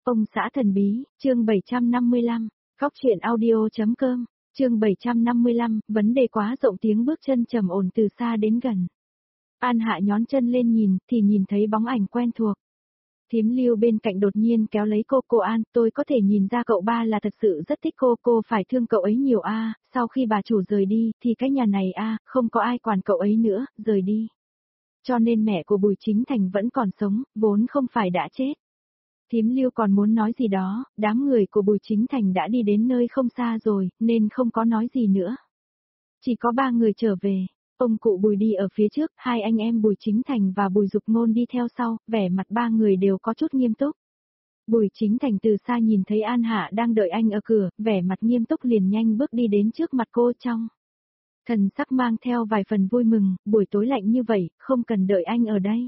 Ông xã thần bí, chương 755, Góc truyện audio.com, chương 755, vấn đề quá rộng tiếng bước chân trầm ổn từ xa đến gần. An Hạ nhón chân lên nhìn, thì nhìn thấy bóng ảnh quen thuộc. Thím Lưu bên cạnh đột nhiên kéo lấy cô An, tôi có thể nhìn ra cậu ba là thật sự rất thích cô phải thương cậu ấy nhiều sau khi bà chủ rời đi, thì cái nhà này không có ai quản cậu ấy nữa, rời đi. Cho nên mẹ của Bùi Chính Thành vẫn còn sống, vốn không phải đã chết. Thím Lưu còn muốn nói gì đó, đám người của Bùi Chính Thành đã đi đến nơi không xa rồi, nên không có nói gì nữa. Chỉ có 3 người trở về, ông cụ Bùi đi ở phía trước, 2 anh em Bùi Chính Thành và Bùi Dục Ngôn đi theo sau, vẻ mặt 3 người đều có chút nghiêm túc. Bùi Chính Thành từ xa nhìn thấy An Hạ đang đợi anh ở cửa, vẻ mặt nghiêm túc liền nhanh bước đi đến trước mặt cô trong. Thần sắc mang theo vài phần vui mừng, buổi tối lạnh như vậy, không cần đợi anh ở đây.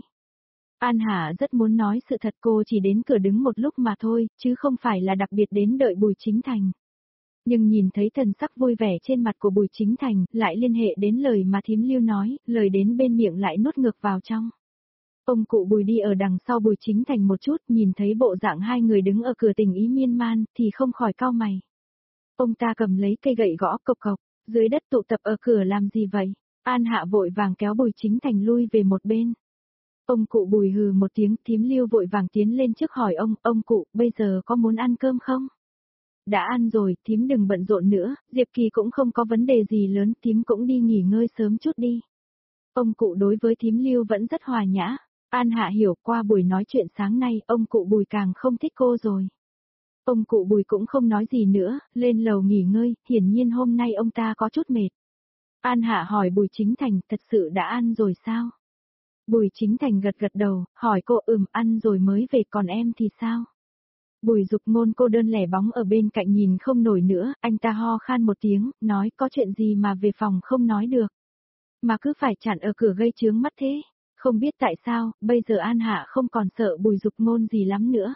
An Hạ rất muốn nói sự thật, cô chỉ đến cửa đứng một lúc mà thôi, chứ không phải là đặc biệt đến đợi Bùi Chính Thành. Nhưng nhìn thấy thần sắc vui vẻ trên mặt của Bùi Chính Thành, lại liên hệ đến lời mà thím Lưu nói, lời đến bên miệng lại nuốt ngược vào trong. Ông cụ Bùi đi ở đằng sau Bùi Chính Thành một chút, nhìn thấy bộ dạng 2 người đứng ở cửa tình ý miên man, thì không khỏi cau mày. Ông ta cầm lấy cây gậy gõ cộc cộc, dưới đất tụ tập ở cửa làm gì vậy? An Hạ vội vàng kéo Bùi Chính Thành lui về một bên. Ông cụ Bùi hừ một tiếng, thím Lưu vội vàng tiến lên trước hỏi ông cụ, bây giờ có muốn ăn cơm không? Đã ăn rồi, thím đừng bận rộn nữa, Diệp Kỳ cũng không có vấn đề gì lớn, thím cũng đi nghỉ ngơi sớm chút đi. Ông cụ đối với thím Lưu vẫn rất hòa nhã. An Hạ hiểu qua buổi nói chuyện sáng nay, ông cụ Bùi càng không thích cô rồi. Ông cụ Bùi cũng không nói gì nữa, lên lầu nghỉ ngơi, hiển nhiên hôm nay ông ta có chút mệt. An Hạ hỏi Bùi Chính Thành, thật sự đã ăn rồi sao? Bùi Chính Thành gật gật đầu, hỏi cô ăn rồi mới về, còn em thì sao? Bùi Dục Ngôn cô đơn lẻ bóng ở bên cạnh nhìn không nổi nữa, anh ta ho khan một tiếng, nói có chuyện gì mà về phòng không nói được. Mà cứ phải chặn ở cửa gây chướng mắt thế. Không biết tại sao, bây giờ An Hạ không còn sợ Bùi Dục Ngôn gì lắm nữa.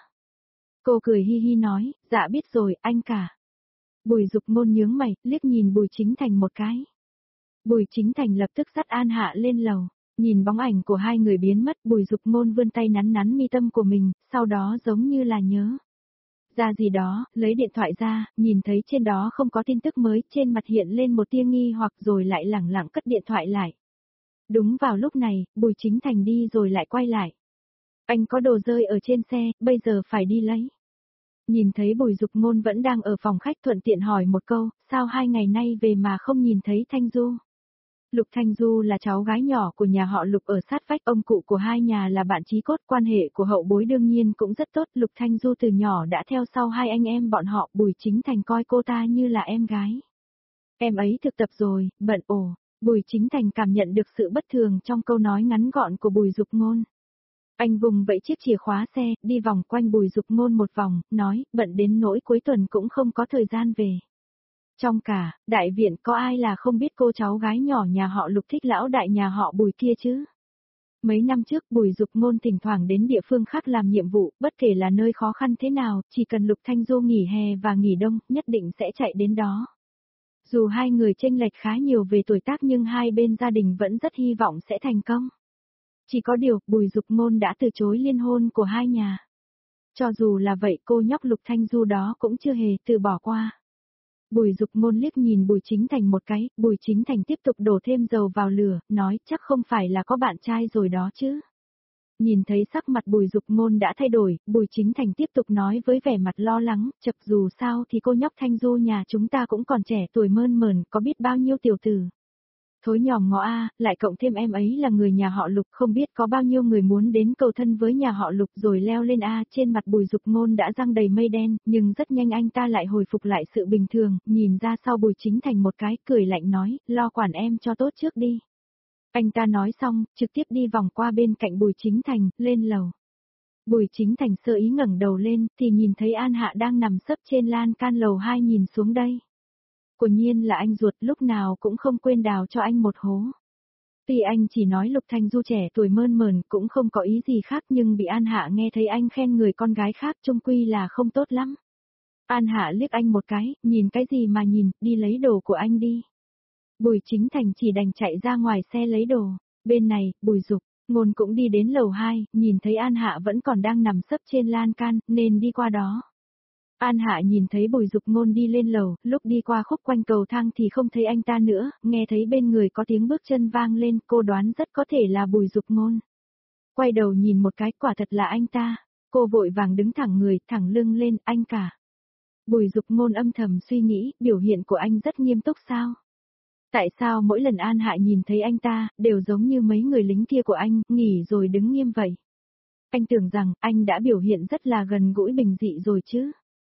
Cô cười hi hi nói, dạ biết rồi, anh cả. Bùi Dục Ngôn nhướng mày, liếc nhìn Bùi Chính Thành một cái. Bùi Chính Thành lập tức dắt An Hạ lên lầu, nhìn bóng ảnh của 2 người biến mất, Bùi Dục Ngôn vươn tay nắn mi tâm của mình, sau đó giống như là nhớ ra gì đó, lấy điện thoại ra, nhìn thấy trên đó không có tin tức mới, trên mặt hiện lên một tia nghi hoặc rồi lại lẳng lặng cất điện thoại lại. Đúng vào lúc này, Bùi Chính Thành đi rồi lại quay lại. Anh có đồ rơi ở trên xe, bây giờ phải đi lấy. Nhìn thấy Bùi Dục Ngôn vẫn đang ở phòng khách, thuận tiện hỏi một câu, sao 2 ngày nay về mà không nhìn thấy Thanh Du? Lục Thanh Du là cháu gái nhỏ của nhà họ Lục ở sát vách, ông cụ của 2 nhà là bạn chí cốt, quan hệ của hậu bối đương nhiên cũng rất tốt. Lục Thanh Du từ nhỏ đã theo sau 2 anh em bọn họ, Bùi Chính Thành coi cô ta như là em gái. Em ấy thực tập rồi, bận Bùi Chính Thành cảm nhận được sự bất thường trong câu nói ngắn gọn của Bùi Dục Ngôn. Anh vùng vẫy chiếc chìa khóa xe, đi vòng quanh Bùi Dục Ngôn một vòng, nói, bận đến nỗi cuối tuần cũng không có thời gian về. Trong cả, đại viện có ai là không biết cô cháu gái nhỏ nhà họ Lục thích lão đại nhà họ Bùi kia chứ? Mấy năm trước Bùi Dục Ngôn thỉnh thoảng đến địa phương khác làm nhiệm vụ, bất kể là nơi khó khăn thế nào, chỉ cần Lục Thanh Du nghỉ hè và nghỉ đông, nhất định sẽ chạy đến đó. Dù 2 người chênh lệch khá nhiều về tuổi tác nhưng 2 bên gia đình vẫn rất hy vọng sẽ thành công. Chỉ có điều, Bùi Dục Ngôn đã từ chối liên hôn của 2 nhà. Cho dù là vậy, cô nhóc Lục Thanh Du đó cũng chưa hề từ bỏ qua. Bùi Dục Ngôn liếc nhìn Bùi Chính Thành một cái, Bùi Chính Thành tiếp tục đổ thêm dầu vào lửa, nói chắc không phải là có bạn trai rồi đó chứ. Nhìn thấy sắc mặt Bùi Dục Ngôn đã thay đổi, Bùi Chính Thành tiếp tục nói với vẻ mặt lo lắng, chật dù sao thì cô nhóc Thanh Du nhà chúng ta cũng còn trẻ tuổi mơn mởn, có biết bao nhiêu tiểu tử. Thối nhòm ngó lại cộng thêm em ấy là người nhà họ Lục, không biết có bao nhiêu người muốn đến cầu thân với nhà họ Lục rồi leo lên trên mặt Bùi Dục Ngôn đã răng đầy mây đen, nhưng rất nhanh anh ta lại hồi phục lại sự bình thường, nhìn ra sau Bùi Chính Thành một cái, cười lạnh nói, lo quản em cho tốt trước đi. Anh ta nói xong, trực tiếp đi vòng qua bên cạnh Bùi Chính Thành, lên lầu. Bùi Chính Thành sơ ý ngẩng đầu lên, thì nhìn thấy An Hạ đang nằm sấp trên lan can lầu 2 nhìn xuống đây. Quả nhiên là anh ruột, lúc nào cũng không quên đào cho anh một hố. Tuy anh chỉ nói Lục Thanh Du trẻ tuổi mơn mởn cũng không có ý gì khác, nhưng bị An Hạ nghe thấy anh khen người con gái khác chung quy là không tốt lắm. An Hạ liếc anh một cái, nhìn cái gì mà nhìn, đi lấy đồ của anh đi. Bùi Chính Thành chỉ đành chạy ra ngoài xe lấy đồ. Bên này, Bùi Dục Ngôn cũng đi đến lầu 2, nhìn thấy An Hạ vẫn còn đang nằm sấp trên lan can, nên đi qua đó. An Hạ nhìn thấy Bùi Dục Ngôn đi lên lầu, lúc đi qua khúc quanh cầu thang thì không thấy anh ta nữa, nghe thấy bên người có tiếng bước chân vang lên, cô đoán rất có thể là Bùi Dục Ngôn. Quay đầu nhìn một cái, quả thật là anh ta. Cô vội vàng đứng thẳng người, thẳng lưng lên, anh cả. Bùi Dục Ngôn âm thầm suy nghĩ, biểu hiện của anh rất nghiêm túc sao? Tại sao mỗi lần An Hạ nhìn thấy anh ta, đều giống như mấy người lính kia của anh, nghỉ rồi đứng nghiêm vậy? Anh tưởng rằng, anh đã biểu hiện rất là gần gũi bình dị rồi chứ.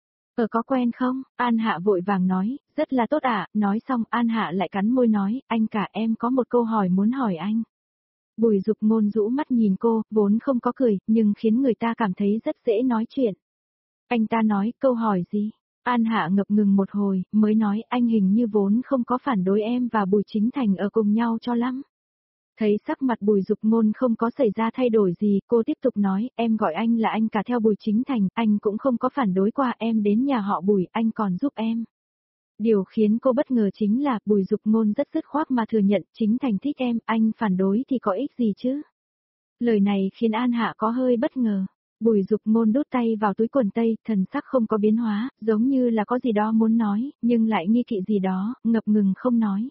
Có quen không? An Hạ vội vàng nói, rất là tốt ạ, nói xong An Hạ lại cắn môi nói, anh cả em có một câu hỏi muốn hỏi anh. Bùi Dục Ngôn rũ mắt nhìn cô, vốn không có cười, nhưng khiến người ta cảm thấy rất dễ nói chuyện. Anh ta nói, câu hỏi gì? An Hạ ngập ngừng một hồi, mới nói, anh hình như vốn không có phản đối em và Bùi Chính Thành ở cùng nhau cho lắm. Thấy sắc mặt Bùi Dục Ngôn không có xảy ra thay đổi gì, cô tiếp tục nói, em gọi anh là anh cả theo Bùi Chính Thành, anh cũng không có phản đối qua em đến nhà họ Bùi, anh còn giúp em. Điều khiến cô bất ngờ chính là, Bùi Dục Ngôn rất dứt khoát mà thừa nhận, Chính Thành thích em, anh phản đối thì có ích gì chứ? Lời này khiến An Hạ có hơi bất ngờ. Bùi Dục Ngôn đút tay vào túi quần tây, thần sắc không có biến hóa, giống như là có gì đó muốn nói, nhưng lại nghi kỵ gì đó, ngập ngừng không nói.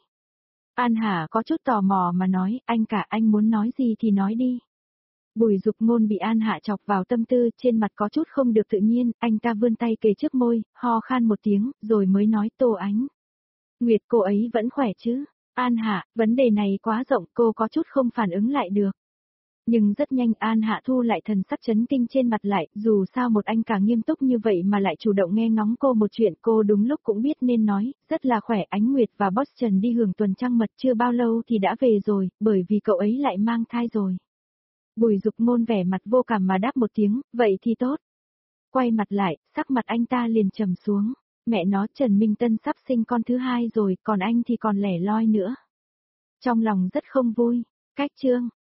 An Hạ có chút tò mò mà nói, anh cả anh muốn nói gì thì nói đi. Bùi Dục Ngôn bị An Hạ chọc vào tâm tư, trên mặt có chút không được tự nhiên, anh ta vươn tay kề trước môi, ho khan một tiếng, rồi mới nói Tô Ánh. Nguyệt cô ấy vẫn khỏe chứ? An Hạ, vấn đề này quá rộng, cô có chút không phản ứng lại được. Nhưng rất nhanh An Hạ thu lại thần sắc chấn kinh trên mặt lại, dù sao một anh cả nghiêm túc như vậy mà lại chủ động nghe ngóng cô một chuyện, cô đúng lúc cũng biết nên nói, rất là khỏe. Ánh Nguyệt và Boss Trần đi hưởng tuần trăng mật chưa bao lâu thì đã về rồi, bởi vì cậu ấy lại mang thai rồi. Bùi Dục Ngôn vẻ mặt vô cảm mà đáp một tiếng, vậy thì tốt. Quay mặt lại, sắc mặt anh ta liền trầm xuống, mẹ nó Trần Minh Tân sắp sinh con thứ hai rồi, còn anh thì còn lẻ loi nữa. Trong lòng rất không vui, cách chương.